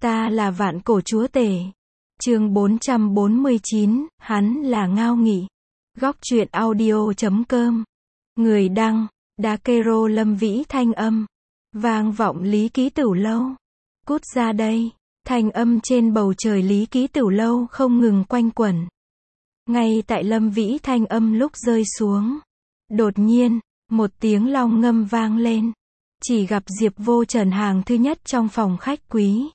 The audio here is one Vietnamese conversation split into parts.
Ta là vạn cổ chúa tể. Chương 449, hắn là Ngao Nghị. Góc truyện audio.com. Người đăng, Đá Kê-rô Lâm Vĩ thanh âm. Vang vọng Lý Ký Tửu Lâu. Cút ra đây. Thanh âm trên bầu trời Lý Ký Tửu Lâu không ngừng quanh quẩn. Ngay tại Lâm Vĩ thanh âm lúc rơi xuống. Đột nhiên, một tiếng long ngâm vang lên. Chỉ gặp Diệp Vô Trần hàng thứ nhất trong phòng khách quý.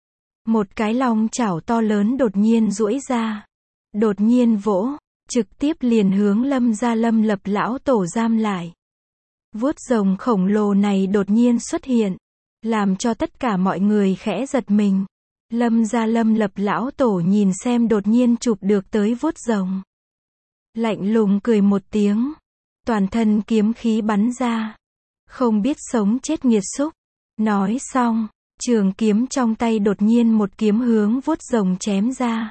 Một cái long chảo to lớn đột nhiên duỗi ra. Đột nhiên vỗ, trực tiếp liền hướng Lâm gia Lâm Lập lão tổ giam lại. Vuốt rồng khổng lồ này đột nhiên xuất hiện, làm cho tất cả mọi người khẽ giật mình. Lâm gia Lâm Lập lão tổ nhìn xem đột nhiên chụp được tới vuốt rồng. Lạnh lùng cười một tiếng, toàn thân kiếm khí bắn ra. Không biết sống chết nghiệt xúc. Nói xong, trường kiếm trong tay đột nhiên một kiếm hướng vuốt rồng chém ra.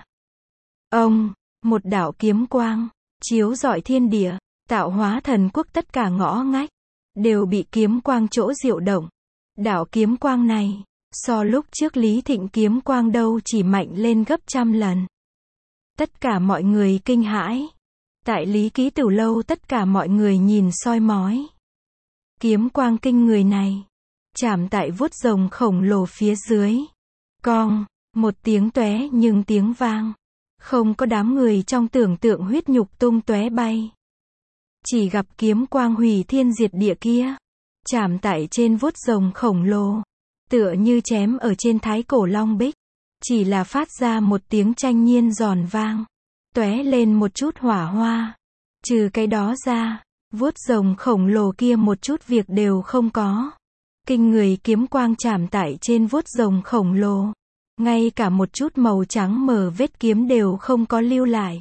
Ông, một đạo kiếm quang, chiếu rọi thiên địa, tạo hóa thần quốc tất cả ngõ ngách, đều bị kiếm quang chỗ diệu động. Đạo kiếm quang này, so lúc trước Lý Thịnh kiếm quang đâu chỉ mạnh lên gấp trăm lần. Tất cả mọi người kinh hãi. Tại Lý Ký Tửu Lâu tất cả mọi người nhìn soi mói. Kiếm quang kinh người này, chạm tại vuốt rồng khổng lồ phía dưới. Cong, một tiếng tóe nhưng tiếng vang. Không có đám người trong tưởng tượng huyết nhục tung tóe bay. Chỉ gặp kiếm quang hủy thiên diệt địa kia, chạm tại trên vuốt rồng khổng lồ. Tựa như chém ở trên thái cổ long bích. Chỉ là phát ra một tiếng tranh nhiên giòn vang. Tóe lên một chút hỏa hoa. Trừ cái đó ra, vuốt rồng khổng lồ kia một chút việc đều không có. Kinh người kiếm quang chạm tại trên vuốt rồng khổng lồ. Ngay cả một chút màu trắng mờ vết kiếm đều không có lưu lại.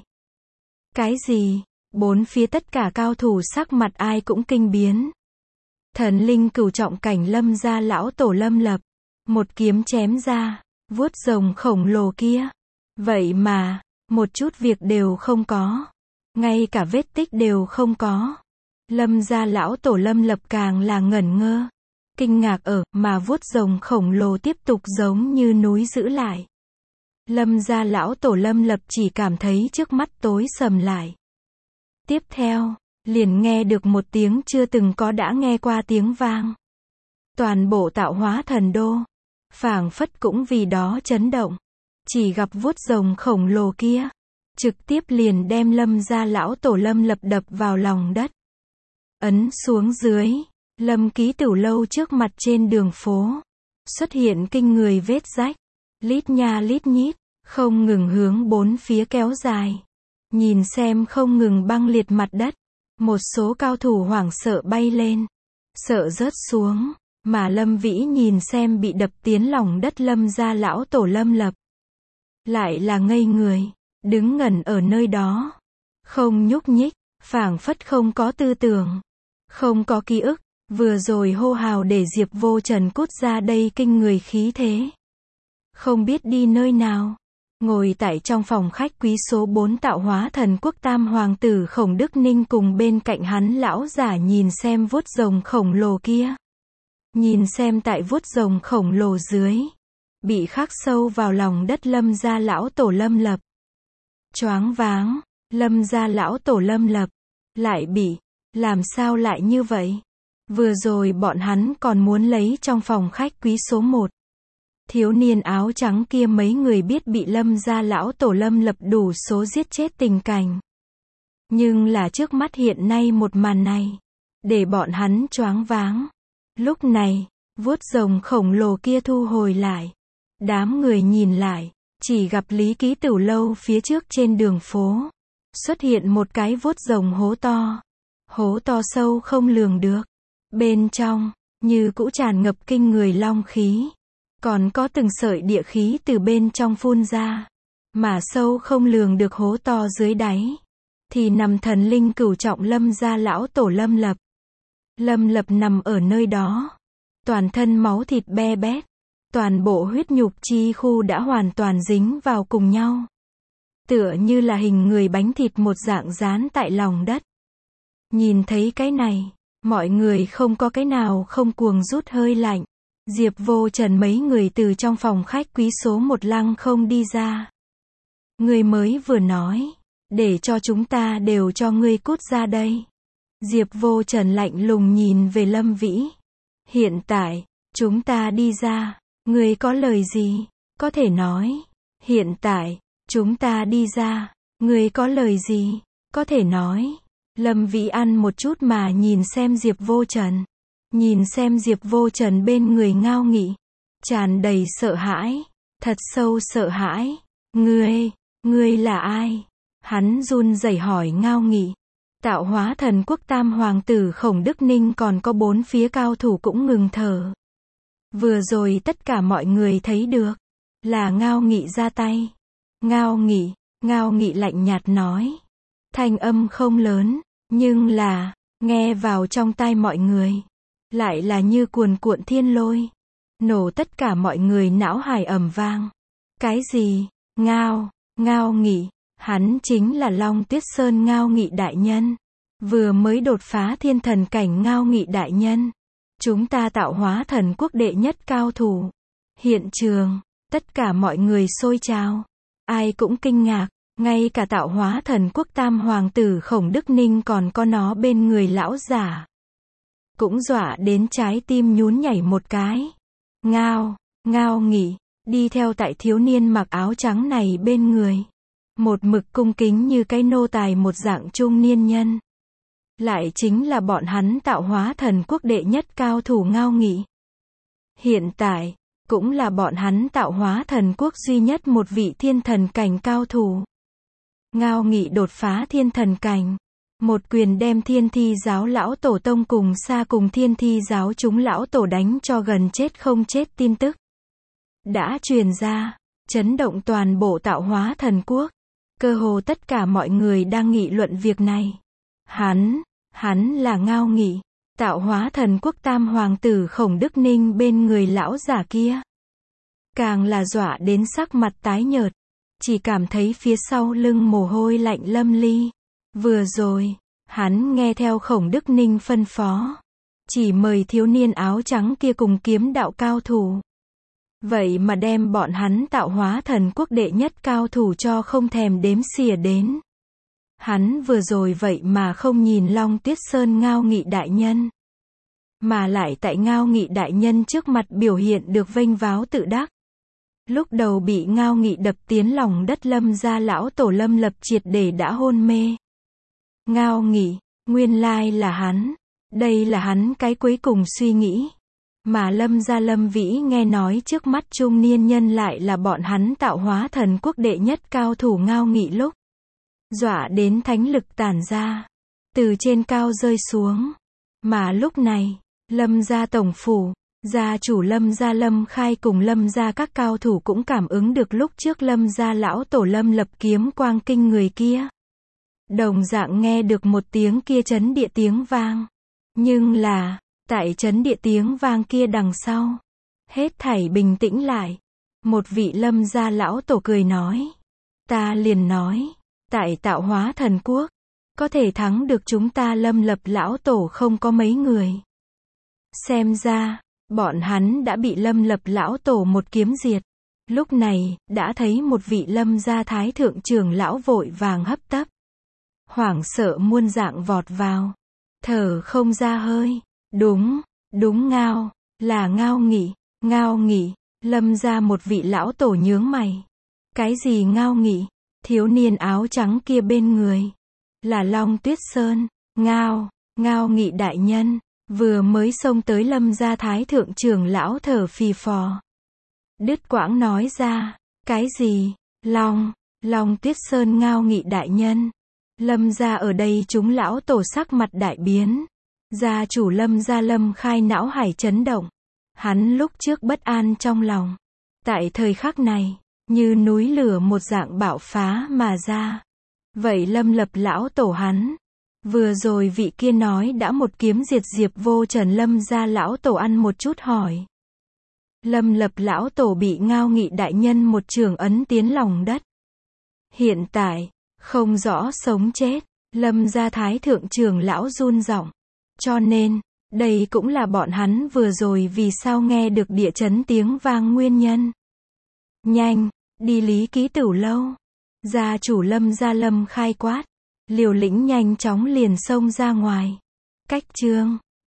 Cái gì? Bốn phía tất cả cao thủ sắc mặt ai cũng kinh biến. Thần linh cửu trọng cảnh Lâm gia lão tổ Lâm Lập. Một kiếm chém ra, vuốt rồng khổng lồ kia. Vậy mà, một chút việc đều không có. Ngay cả vết tích đều không có. Lâm gia lão tổ Lâm Lập càng là ngẩn ngơ. Kinh ngạc mà vuốt rồng khổng lồ tiếp tục giống như núi giữ lại. Lâm gia lão tổ Lâm Lập chỉ cảm thấy trước mắt tối sầm lại. Tiếp theo, liền nghe được một tiếng chưa từng có đã nghe qua tiếng vang. Toàn bộ tạo hóa thần đô, phảng phất cũng vì đó chấn động. Chỉ gặp vuốt rồng khổng lồ kia, trực tiếp liền đem Lâm gia lão tổ Lâm Lập đập vào lòng đất. Ấn xuống dưới, Lâm Ký Tửu Lâu trước mặt trên đường phố, xuất hiện kinh người vết rách, lít nha lít nhít, không ngừng hướng bốn phía kéo dài. Nhìn xem không ngừng băng liệt mặt đất, một số cao thủ hoảng sợ bay lên, sợ rớt xuống, mà Lâm Vĩ nhìn xem bị đập tiến lòng đất Lâm gia lão tổ Lâm Lập. Lại là ngây người, đứng ngẩn ở nơi đó, không nhúc nhích, phảng phất không có tư tưởng, không có ký ức. Vừa rồi hô hào để Diệp Vô Trần cút ra đây kinh người khí thế. Không biết đi nơi nào. Ngồi tại trong phòng khách quý số 4 tạo hóa thần quốc tam hoàng tử Khổng Đức Ninh cùng bên cạnh hắn lão giả nhìn xem vuốt rồng khổng lồ kia. Nhìn xem tại vuốt rồng khổng lồ dưới. Bị khắc sâu vào lòng đất Lâm gia lão tổ Lâm Lập. Choáng váng, Lâm gia lão tổ Lâm Lập. Lại bị, làm sao lại như vậy? Vừa rồi bọn hắn còn muốn lấy trong phòng khách quý số 1. Thiếu niên áo trắng kia mấy người biết bị Lâm gia lão tổ Lâm Lập đủ số giết chết tình cảnh. Nhưng là trước mắt hiện nay một màn này, để bọn hắn choáng váng. Lúc này, vuốt rồng khổng lồ kia thu hồi lại. Đám người nhìn lại, chỉ gặp Lý Ký Tửu Lâu phía trước trên đường phố. Xuất hiện một cái vuốt rồng hố to. Hố to sâu không lường được. Bên trong, như cũ tràn ngập kinh người long khí. Còn có từng sợi địa khí từ bên trong phun ra. Mà sâu không lường được hố to dưới đáy. Thì nằm thần linh cửu trọng Lâm gia lão tổ Lâm Lập. Lâm Lập nằm ở nơi đó. Toàn thân máu thịt be bét. Toàn bộ huyết nhục chi khu đã hoàn toàn dính vào cùng nhau. Tựa như là hình người bánh thịt một dạng dán tại lòng đất. Nhìn thấy cái này. Mọi người không có cái nào không cuồng rút hơi lạnh. Diệp Vô Trần mấy người từ trong phòng khách quý số 1 lăng không đi ra. Ngươi mới vừa nói, để cho chúng ta đều cho ngươi cút ra đây. Diệp Vô Trần lạnh lùng nhìn về Lâm Vĩ. Hiện tại, chúng ta đi ra, ngươi có lời gì, có thể nói. Hiện tại, chúng ta đi ra, ngươi có lời gì, có thể nói. Lâm Vĩ ăn một chút mà nhìn xem Diệp Vô Trần. Nhìn xem Diệp Vô Trần bên người Ngao Nghị. Tràn đầy sợ hãi, thật sâu sợ hãi. Ngươi là ai? Hắn run rẩy hỏi Ngao Nghị. Tạo Hóa Thần Quốc Tam Hoàng tử Khổng Đức Ninh còn có 4 phía cao thủ cũng ngừng thở. Vừa rồi tất cả mọi người thấy được, là Ngao Nghị ra tay. Ngao Nghị lạnh nhạt nói. Thanh âm không lớn, nhưng là, nghe vào trong tai mọi người. Lại là như cuồn cuộn thiên lôi. Nổ tất cả mọi người não hải ầm vang. Cái gì? Ngao Nghị, hắn chính là Long Tuyết Sơn Ngao Nghị đại nhân. Vừa mới đột phá thiên thần cảnh Ngao Nghị đại nhân. Chúng ta Tạo Hóa Thần Quốc đệ nhất cao thủ. Hiện trường, tất cả mọi người xôi trào. Ai cũng kinh ngạc, ngay cả Tạo Hóa Thần Quốc Tam Hoàng tử Khổng Đức Ninh còn có nó bên người lão giả. Cũng dọa đến trái tim nhún nhảy một cái. Ngao Nghị, đi theo tại thiếu niên mặc áo trắng này bên người. Một mực cung kính như cái nô tài một dạng trung niên nhân. Lại chính là bọn hắn Tạo Hóa Thần Quốc đệ nhất cao thủ Ngao Nghị. Hiện tại, cũng là bọn hắn Tạo Hóa Thần Quốc duy nhất một vị thiên thần cảnh cao thủ. Ngao Nghị đột phá thiên thần cảnh. Một quyền đem Thiên Thi giáo lão tổ tông cùng xa cùng Thiên Thi giáo chúng lão tổ đánh cho gần chết không chết tin tức. Đã truyền ra, chấn động toàn bộ Tạo Hóa Thần Quốc. Cơ hồ tất cả mọi người đang nghị luận việc này. Hắn là Ngao Nghị, Tạo Hóa Thần Quốc Tam Hoàng tử Khổng Đức Ninh bên người lão giả kia. Càng là dọa đến sắc mặt tái nhợt. Chỉ cảm thấy phía sau lưng mồ hôi lạnh lâm ly. Vừa rồi, hắn nghe theo Khổng Đức Ninh phân phó. Chỉ mời thiếu niên áo trắng kia cùng kiếm đạo cao thủ. Vậy mà đem bọn hắn Tạo Hóa Thần Quốc đệ nhất cao thủ cho không thèm đếm xỉa đến. Hắn vừa rồi vậy mà không nhìn Long Tuyết Sơn Ngao Nghị đại nhân. Mà lại tại Ngao Nghị đại nhân trước mặt biểu hiện được vênh váo tự đắc. Lúc đầu bị Ngao Nghị đập tiến lòng đất Lâm gia lão tổ Lâm Lập triệt để đã hôn mê. Ngao Nghị, nguyên lai là hắn. Đây là hắn cái cuối cùng suy nghĩ. Mà Lâm gia Lâm Vĩ nghe nói trước mắt trung niên nhân lại là bọn hắn Tạo Hóa Thần Quốc đệ nhất cao thủ Ngao Nghị lúc. Dọa đến thánh lực tản ra. Từ trên cao rơi xuống. Mà lúc này, Lâm gia tổng phủ, gia chủ Lâm gia Lâm Khai cùng Lâm gia các cao thủ cũng cảm ứng được lúc trước Lâm gia lão tổ Lâm Lập kiếm quang kinh người kia. Đồng dạng nghe được một tiếng kia chấn địa tiếng vang. Nhưng là, tại chấn địa tiếng vang kia đằng sau, hết thảy bình tĩnh lại. Một vị Lâm gia lão tổ cười nói. Ta liền nói, tại Tạo Hóa Thần Quốc, có thể thắng được chúng ta Lâm Lập lão tổ không có mấy người. Xem ra, bọn hắn đã bị Lâm Lập lão tổ một kiếm diệt. Lúc này, đã thấy một vị Lâm gia thái thượng trưởng lão vội vàng hấp tấp. Hoảng sợ muôn dạng vọt vào. Thở không ra hơi. Đúng là Ngao Nghị, Lâm gia một vị lão tổ nhướng mày. Cái gì Ngao Nghị? Thiếu niên áo trắng kia bên người. Là Long Tuyết Sơn, Ngao Nghị đại nhân. Vừa mới xông tới Lâm gia thái thượng trưởng lão thở phì phò. Đứt quãng nói ra. Cái gì? Long Tuyết Sơn Ngao Nghị đại nhân. Lâm gia ở đây chúng lão tổ sắc mặt đại biến. Gia chủ Lâm gia Lâm Khai não hải chấn động. Hắn lúc trước bất an trong lòng. Tại thời khắc này, như núi lửa một dạng bạo phá mà ra. Vậy Lâm Lập lão tổ hắn. Vừa rồi vị kia nói đã một kiếm diệt Diệp Vô Trần Lâm gia lão tổ ăn một chút hỏi. Lâm Lập lão tổ bị Ngao Nghị đại nhân một trường ấn tiến lòng đất. Hiện tại, không rõ sống chết, Lâm gia thái thượng trưởng lão run giọng. Cho nên, Đây cũng là bọn hắn vừa rồi vì sao nghe được địa chấn tiếng vang nguyên nhân. Nhanh, đi Lý Ký Tửu lâu. Gia chủ Lâm Gia Lâm khai quát. Liều Lĩnh nhanh chóng liền xông ra ngoài. Cách chương